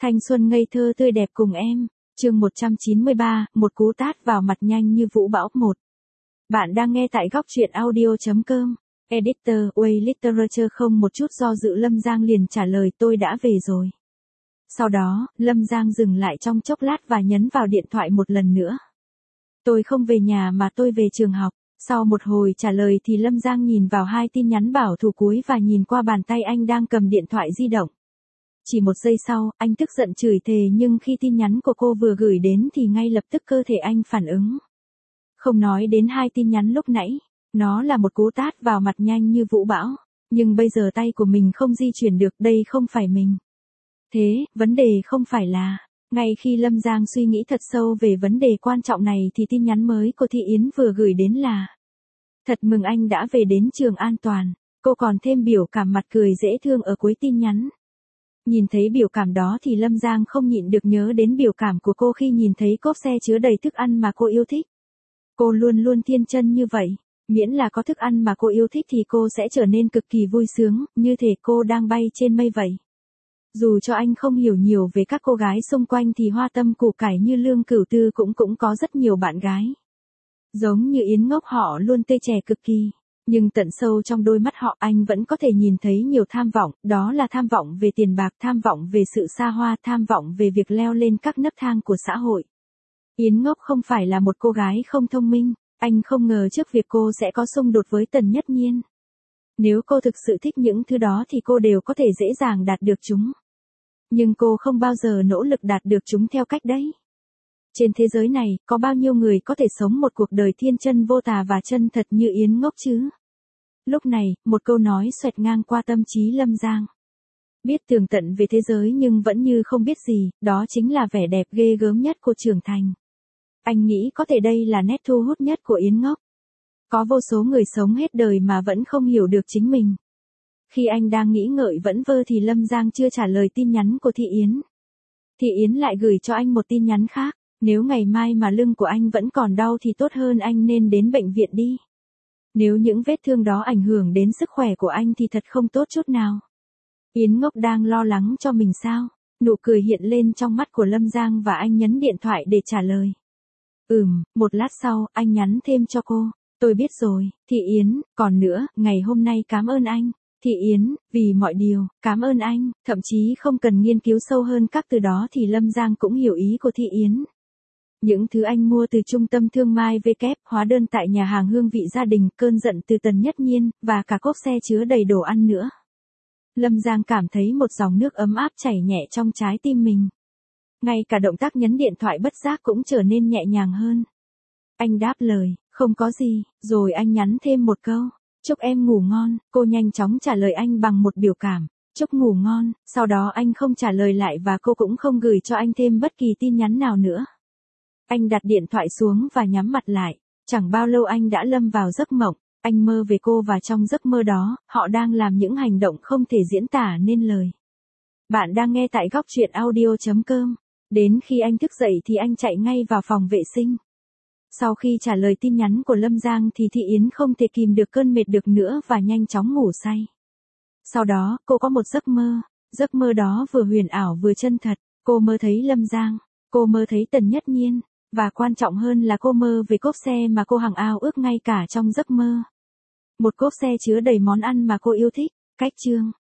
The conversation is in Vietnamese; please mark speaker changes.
Speaker 1: Thanh xuân ngây thơ tươi đẹp cùng em. Chương 193, một cú tát vào mặt nhanh như vũ bão 1. Bạn đang nghe tại góc truyện audio.com. Editor, Way Literature không một chút do dự Lâm Giang liền trả lời tôi đã về rồi. Sau đó, Lâm Giang dừng lại trong chốc lát và nhấn vào điện thoại một lần nữa. Tôi không về nhà mà tôi về trường học. Sau một hồi trả lời thì Lâm Giang nhìn vào hai tin nhắn bảo thủ cuối và nhìn qua bàn tay anh đang cầm điện thoại di động. Chỉ một giây sau, anh tức giận chửi thề nhưng khi tin nhắn của cô vừa gửi đến thì ngay lập tức cơ thể anh phản ứng. Không nói đến hai tin nhắn lúc nãy, nó là một cú tát vào mặt nhanh như vũ bão, nhưng bây giờ tay của mình không di chuyển được, đây không phải mình. Thế, vấn đề không phải là, ngay khi Lâm Giang suy nghĩ thật sâu về vấn đề quan trọng này thì tin nhắn mới của Thị Yến vừa gửi đến là: thật mừng anh đã về đến trường an toàn. Cô còn thêm biểu cảm mặt cười dễ thương ở cuối tin nhắn. Nhìn thấy biểu cảm đó thì Lâm Giang không nhịn được nhớ đến biểu cảm của cô khi nhìn thấy cốp xe chứa đầy thức ăn mà cô yêu thích. Cô luôn luôn thiên chân như vậy, miễn là có thức ăn mà cô yêu thích thì cô sẽ trở nên cực kỳ vui sướng, như thể cô đang bay trên mây vậy. Dù cho anh không hiểu nhiều về các cô gái xung quanh thì hoa tâm củ cải như Lương Cửu Tư cũng có rất nhiều bạn gái. Giống như Yến Ngốc họ luôn tê trẻ cực kỳ. Nhưng tận sâu trong đôi mắt họ anh vẫn có thể nhìn thấy nhiều tham vọng, đó là tham vọng về tiền bạc, tham vọng về sự xa hoa, tham vọng về việc leo lên các nấc thang của xã hội. Yến Ngốc không phải là một cô gái không thông minh, anh không ngờ trước việc cô sẽ có xung đột với Tần Nhất Nhiên. Nếu cô thực sự thích những thứ đó thì cô đều có thể dễ dàng đạt được chúng. Nhưng cô không bao giờ nỗ lực đạt được chúng theo cách đấy. Trên thế giới này, có bao nhiêu người có thể sống một cuộc đời thiên chân vô tà và chân thật như Yến Ngốc chứ? Lúc này, một câu nói xoẹt ngang qua tâm trí Lâm Giang. Biết tường tận về thế giới nhưng vẫn như không biết gì, đó chính là vẻ đẹp ghê gớm nhất của trưởng thành. Anh nghĩ có thể đây là nét thu hút nhất của Yến Ngốc. Có vô số người sống hết đời mà vẫn không hiểu được chính mình. Khi anh đang nghĩ ngợi vẩn vơ thì Lâm Giang chưa trả lời tin nhắn của Thị Yến. Thị Yến lại gửi cho anh một tin nhắn khác. Nếu ngày mai mà lưng của anh vẫn còn đau thì tốt hơn anh nên đến bệnh viện đi. Nếu những vết thương đó ảnh hưởng đến sức khỏe của anh thì thật không tốt chút nào. Yến Ngốc đang lo lắng cho mình sao? Nụ cười hiện lên trong mắt của Lâm Giang và anh nhấn điện thoại để trả lời. Một lát sau, anh nhắn thêm cho cô. Tôi biết rồi, Thị Yến, còn nữa, ngày hôm nay cảm ơn anh. Thị Yến, vì mọi điều, cảm ơn anh, thậm chí không cần nghiên cứu sâu hơn các từ đó thì Lâm Giang cũng hiểu ý của Thị Yến. Những thứ anh mua từ trung tâm thương mại hóa đơn tại nhà hàng Hương Vị Gia Đình, cơn giận từ Tần Nhất Nhiên, và cả cốp xe chứa đầy đồ ăn nữa. Lâm Giang cảm thấy một dòng nước ấm áp chảy nhẹ trong trái tim mình. Ngay cả động tác nhấn điện thoại bất giác cũng trở nên nhẹ nhàng hơn. Anh đáp lời, không có gì, rồi anh nhắn thêm một câu, chúc em ngủ ngon. Cô nhanh chóng trả lời anh bằng một biểu cảm, chúc ngủ ngon. Sau đó anh không trả lời lại và cô cũng không gửi cho anh thêm bất kỳ tin nhắn nào nữa. Anh đặt điện thoại xuống và nhắm mặt lại. Chẳng bao lâu anh đã lâm vào giấc mộng. Anh mơ về cô và trong giấc mơ đó, họ đang làm những hành động không thể diễn tả nên lời. Bạn đang nghe tại góc truyện audio.com. Đến khi anh thức dậy thì anh chạy ngay vào phòng vệ sinh. Sau khi trả lời tin nhắn của Lâm Giang thì Thị Yến không thể kìm được cơn mệt được nữa và nhanh chóng ngủ say. Sau đó, cô có một giấc mơ đó vừa huyền ảo vừa chân thật. Cô mơ thấy Lâm Giang, cô mơ thấy Tần Nhất Nhiên. Và quan trọng hơn là cô mơ về cốp xe mà cô hằng ao ước ngay cả trong giấc mơ. Một cốp xe chứa đầy món ăn mà cô yêu thích. Cách chương